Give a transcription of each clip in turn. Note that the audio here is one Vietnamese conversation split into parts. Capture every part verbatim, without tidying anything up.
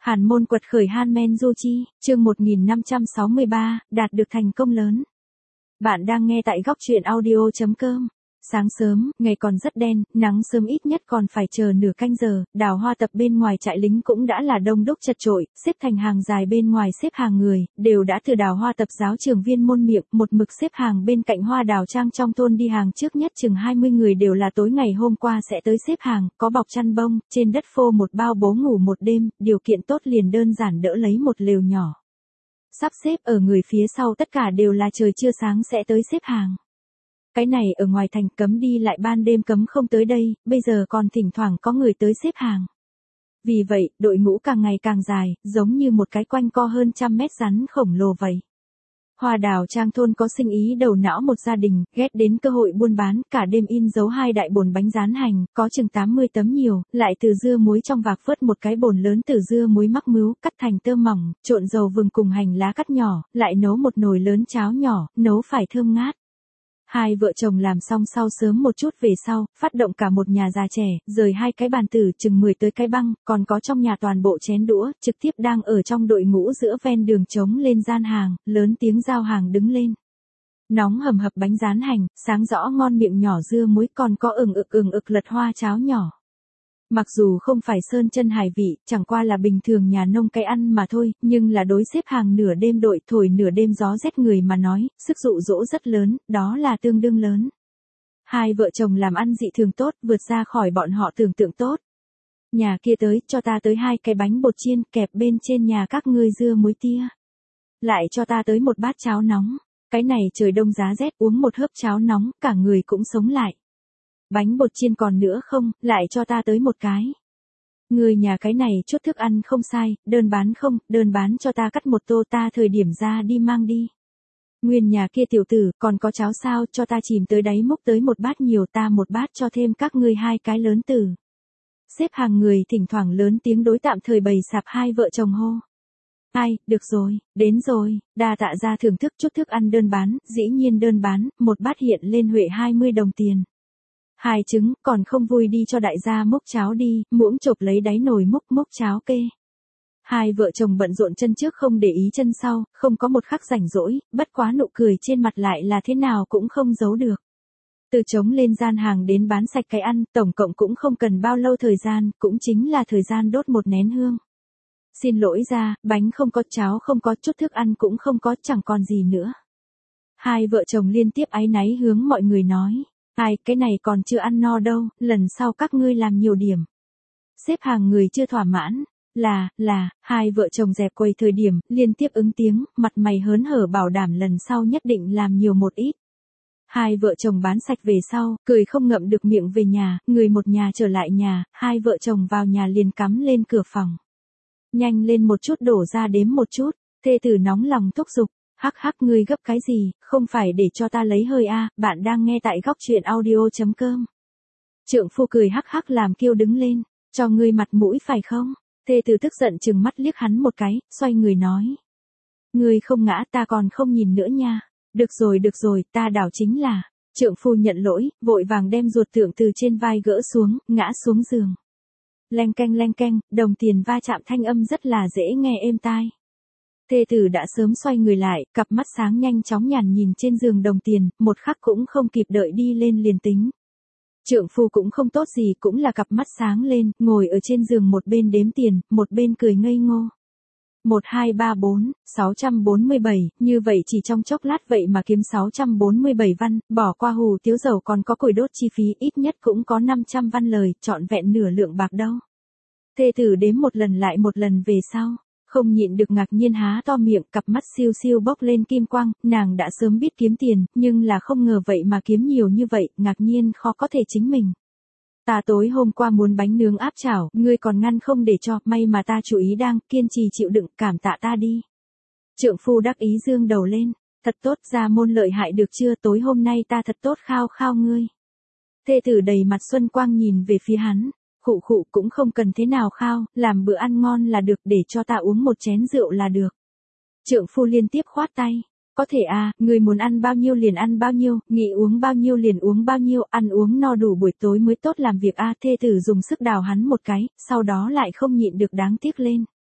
Hàn môn quật khởi Hanmen Yuji, chương một nghìn năm trăm sáu mươi ba, đạt được thành công lớn. Bạn đang nghe tại góc truyện audio chấm com. Sáng sớm, ngày còn rất đen, nắng sớm ít nhất còn phải chờ nửa canh giờ, đào hoa tập bên ngoài trại lính cũng đã là đông đúc chật chội, xếp thành hàng dài bên ngoài xếp hàng người, đều đã từ đào hoa tập giáo trường viên môn miệng, một mực xếp hàng bên cạnh hoa đào trang trong thôn đi hàng trước nhất chừng hai mươi người đều là tối ngày hôm qua sẽ tới xếp hàng, có bọc chăn bông, trên đất phô một bao bố ngủ một đêm, điều kiện tốt liền đơn giản đỡ lấy một lều nhỏ. Sắp xếp ở người phía sau tất cả đều là trời chưa sáng sẽ tới xếp hàng. Cái này ở ngoài thành cấm đi lại ban đêm cấm không tới đây, bây giờ còn thỉnh thoảng có người tới xếp hàng. Vì vậy, đội ngũ càng ngày càng dài, giống như một cái quanh co hơn trăm mét rắn khổng lồ vậy. Hoa đào trang thôn có sinh ý đầu não một gia đình, ghét đến cơ hội buôn bán, cả đêm in dấu hai đại bồn bánh rán hành, có chừng tám mươi tấm nhiều, lại từ dưa muối trong vạc vớt một cái bồn lớn từ dưa muối mắc mứu, cắt thành tơ mỏng, trộn dầu vừng cùng hành lá cắt nhỏ, lại nấu một nồi lớn cháo nhỏ, nấu phải thơm ngát. Hai vợ chồng làm xong sau sớm một chút về sau, phát động cả một nhà già trẻ, rời hai cái bàn tử chừng mười tới cái băng, còn có trong nhà toàn bộ chén đũa, trực tiếp đang ở trong đội ngũ giữa ven đường trống lên gian hàng, lớn tiếng giao hàng đứng lên. Nóng hầm hập bánh rán hành, sáng rõ ngon miệng nhỏ dưa muối, còn có ừng ực ừng ực lật hoa cháo nhỏ. Mặc dù không phải sơn chân hải vị, chẳng qua là bình thường nhà nông cái ăn mà thôi, nhưng là đối xếp hàng nửa đêm đội thổi nửa đêm gió rét người mà nói, sức dụ dỗ rất lớn, đó là tương đương lớn. Hai vợ chồng làm ăn dị thường tốt, vượt ra khỏi bọn họ tưởng tượng tốt. Nhà kia tới, cho ta tới hai cái bánh bột chiên, kẹp bên trên nhà các ngươi dưa muối tia. Lại cho ta tới một bát cháo nóng, cái này trời đông giá rét uống một hớp cháo nóng, cả người cũng sống lại. Bánh bột chiên còn nữa không, lại cho ta tới một cái. Người nhà cái này chút thức ăn không sai, đơn bán không, đơn bán cho ta cắt một tô ta thời điểm ra đi mang đi. Nguyên nhà kia tiểu tử, còn có cháo sao, cho ta chìm tới đáy múc tới một bát nhiều ta một bát cho thêm các ngươi hai cái lớn tử. Xếp hàng người thỉnh thoảng lớn tiếng đối tạm thời bày sạp hai vợ chồng hô. Ai, được rồi, đến rồi, đa tạ ra thưởng thức chút thức ăn đơn bán, dĩ nhiên đơn bán, một bát hiện lên huệ hai mươi đồng tiền. Hai trứng, còn không vui đi cho đại gia múc cháo đi, muỗng chộp lấy đáy nồi múc múc cháo kê. Hai vợ chồng bận rộn chân trước không để ý chân sau, không có một khắc rảnh rỗi, bất quá nụ cười trên mặt lại là thế nào cũng không giấu được. Từ trống lên gian hàng đến bán sạch cái ăn, tổng cộng cũng không cần bao lâu thời gian, cũng chính là thời gian đốt một nén hương. Xin lỗi ra, bánh không có, cháo không có, chút thức ăn cũng không có, chẳng còn gì nữa. Hai vợ chồng liên tiếp áy náy hướng mọi người nói. Ai, cái này còn chưa ăn no đâu, lần sau các ngươi làm nhiều điểm. Xếp hàng người chưa thỏa mãn, là, là, hai vợ chồng dẹp quầy thời điểm, liên tiếp ứng tiếng, mặt mày hớn hở bảo đảm lần sau nhất định làm nhiều một ít. Hai vợ chồng bán sạch về sau, cười không ngậm được miệng về nhà, người một nhà trở lại nhà, hai vợ chồng vào nhà liền cắm lên cửa phòng. Nhanh lên một chút đổ ra đếm một chút, thê tử nóng lòng thúc giục. Hắc hắc ngươi gấp cái gì, không phải để cho ta lấy hơi a, bạn đang nghe tại góc truyện audio chấm com. Trượng phu cười hắc hắc làm kêu đứng lên, cho ngươi mặt mũi phải không? Thê tử tức giận chừng mắt liếc hắn một cái, xoay người nói. Ngươi không ngã ta còn không nhìn nữa nha. Được rồi được rồi, ta đảo chính là. Trượng phu nhận lỗi, vội vàng đem ruột tượng từ trên vai gỡ xuống, ngã xuống giường. Leng keng leng keng, đồng tiền va chạm thanh âm rất là dễ nghe êm tai. Thê tử đã sớm xoay người lại, cặp mắt sáng nhanh chóng nhàn nhìn trên giường đồng tiền, một khắc cũng không kịp đợi đi lên liền tính. Trượng phu cũng không tốt gì, cũng là cặp mắt sáng lên, ngồi ở trên giường một bên đếm tiền, một bên cười ngây ngô. một hai ba bốn, sáu trăm bốn mươi bảy, như vậy chỉ trong chốc lát vậy mà kiếm sáu trăm bốn mươi bảy văn, bỏ qua hù tiếu dầu còn có củi đốt chi phí ít nhất cũng có năm trăm văn lời, trọn vẹn nửa lượng bạc đâu. Thê tử đếm một lần lại một lần về sau. Không nhịn được ngạc nhiên há to miệng, cặp mắt siêu siêu bốc lên kim quang, nàng đã sớm biết kiếm tiền, nhưng là không ngờ vậy mà kiếm nhiều như vậy, ngạc nhiên khó có thể chính mình. Ta tối hôm qua muốn bánh nướng áp chảo, ngươi còn ngăn không để cho, may mà ta chú ý đang, kiên trì chịu đựng, cảm tạ ta đi. Trượng phu đắc ý dương đầu lên, thật tốt ra môn lợi hại được chưa, tối hôm nay ta thật tốt khao khao ngươi. Thê tử đầy mặt xuân quang nhìn về phía hắn. Khụ khụ cũng không cần thế nào khao, làm bữa ăn ngon là được, để cho ta uống một chén rượu là được. Trượng phu liên tiếp khoát tay. Có thể à, người muốn ăn bao nhiêu liền ăn bao nhiêu, nghĩ uống bao nhiêu liền uống bao nhiêu, ăn uống no đủ buổi tối mới tốt làm việc a. Thê tử dùng sức đào hắn một cái, sau đó lại không nhịn được đáng tiếc lên.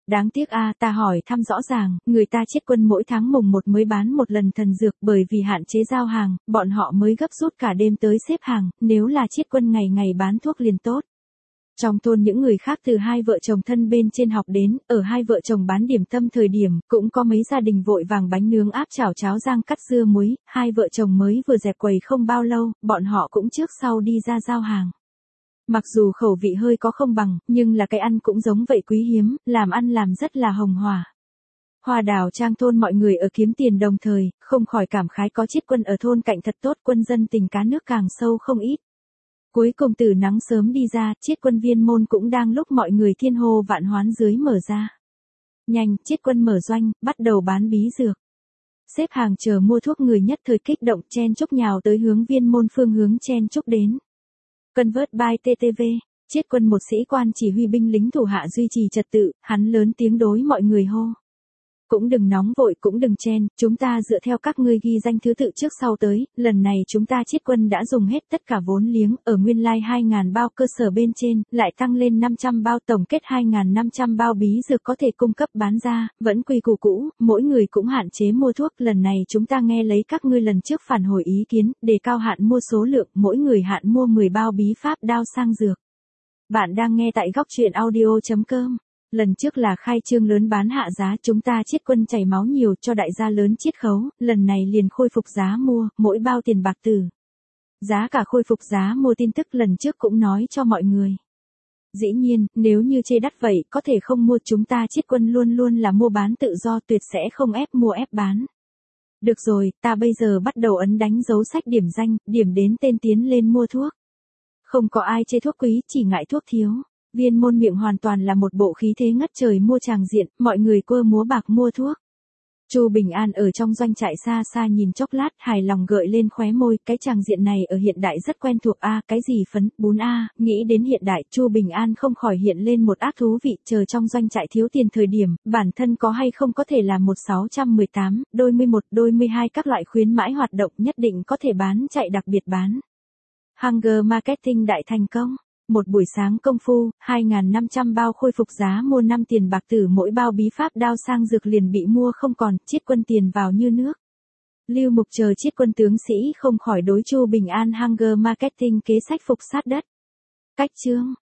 Đáng tiếc a, ta hỏi thăm rõ ràng, người ta chiết quân mỗi tháng mùng một mới bán một lần thần dược, bởi vì hạn chế giao hàng, bọn họ mới gấp rút cả đêm tới xếp hàng, nếu là chiết quân ngày ngày bán thuốc liền tốt. Trong thôn những người khác từ hai vợ chồng thân bên trên học đến, ở hai vợ chồng bán điểm tâm thời điểm, cũng có mấy gia đình vội vàng bánh nướng áp chảo cháo rang cắt dưa muối, hai vợ chồng mới vừa dẹp quầy không bao lâu, bọn họ cũng trước sau đi ra giao hàng. Mặc dù khẩu vị hơi có không bằng, nhưng là cái ăn cũng giống vậy quý hiếm, làm ăn làm rất là hồng hỏa. Hoa Đào Trang thôn mọi người ở kiếm tiền đồng thời, không khỏi cảm khái có chiết quân ở thôn cạnh thật tốt, quân dân tình cá nước càng sâu không ít. Cuối cùng từ nắng sớm đi ra, chiết quân viên môn cũng đang lúc mọi người thiên hô vạn hoán dưới mở ra. Nhanh, chiết quân mở doanh, bắt đầu bán bí dược. Xếp hàng chờ mua thuốc người nhất thời kích động chen chúc nhào tới hướng viên môn phương hướng chen chúc đến. Convert by tê tê vê, chiết quân một sĩ quan chỉ huy binh lính thủ hạ duy trì trật tự, hắn lớn tiếng đối mọi người hô. Cũng đừng nóng vội, cũng đừng chen, chúng ta dựa theo các ngươi ghi danh thứ tự trước sau tới, lần này chúng ta chiết quân đã dùng hết tất cả vốn liếng, ở nguyên lai like hai nghìn bao cơ sở bên trên, lại tăng lên năm trăm bao, tổng kết hai nghìn năm trăm bao bí dược có thể cung cấp bán ra, vẫn quy củ cũ, mỗi người cũng hạn chế mua thuốc, lần này chúng ta nghe lấy các ngươi lần trước phản hồi ý kiến, đề cao hạn mua số lượng, mỗi người hạn mua mười bao bí pháp đao sang dược. Bạn đang nghe tại góc truyện audio chấm com. Lần trước là khai trương lớn bán hạ giá, chúng ta chiết quân chảy máu nhiều cho đại gia lớn chiết khấu, lần này liền khôi phục giá mua, mỗi bao tiền bạc tử. Giá cả khôi phục giá mua tin tức lần trước cũng nói cho mọi người. Dĩ nhiên, nếu như chê đắt vậy, có thể không mua, chúng ta chiết quân luôn luôn là mua bán tự do, tuyệt sẽ không ép mua ép bán. Được rồi, ta bây giờ bắt đầu ấn đánh dấu sách điểm danh, điểm đến tên tiến lên mua thuốc. Không có ai chê thuốc quý, chỉ ngại thuốc thiếu. Viên môn miệng hoàn toàn là một bộ khí thế ngất trời mua tràng diện, mọi người quơ múa bạc mua thuốc. Chu Bình An ở trong doanh trại xa xa nhìn chốc lát, hài lòng gợi lên khóe môi, cái tràng diện này ở hiện đại rất quen thuộc a, cái gì phấn, bún a, nghĩ đến hiện đại, Chu Bình An không khỏi hiện lên một ác thú vị, chờ trong doanh trại thiếu tiền thời điểm, bản thân có hay không có thể là một sáu một tám, đôi mươi mốt, đôi mươi hai các loại khuyến mãi hoạt động nhất định có thể bán chạy đặc biệt bán. Hunger Marketing đại thành công. Một buổi sáng công phu, hai nghìn năm trăm bao khôi phục giá mua năm tiền bạc tử, mỗi bao bí pháp đao sang dược liền bị mua không còn, chiết quân tiền vào như nước. Lưu Mục chờ chiết quân tướng sĩ không khỏi đối Chu Bình An Hunger Marketing kế sách phục sát đất. Cách chương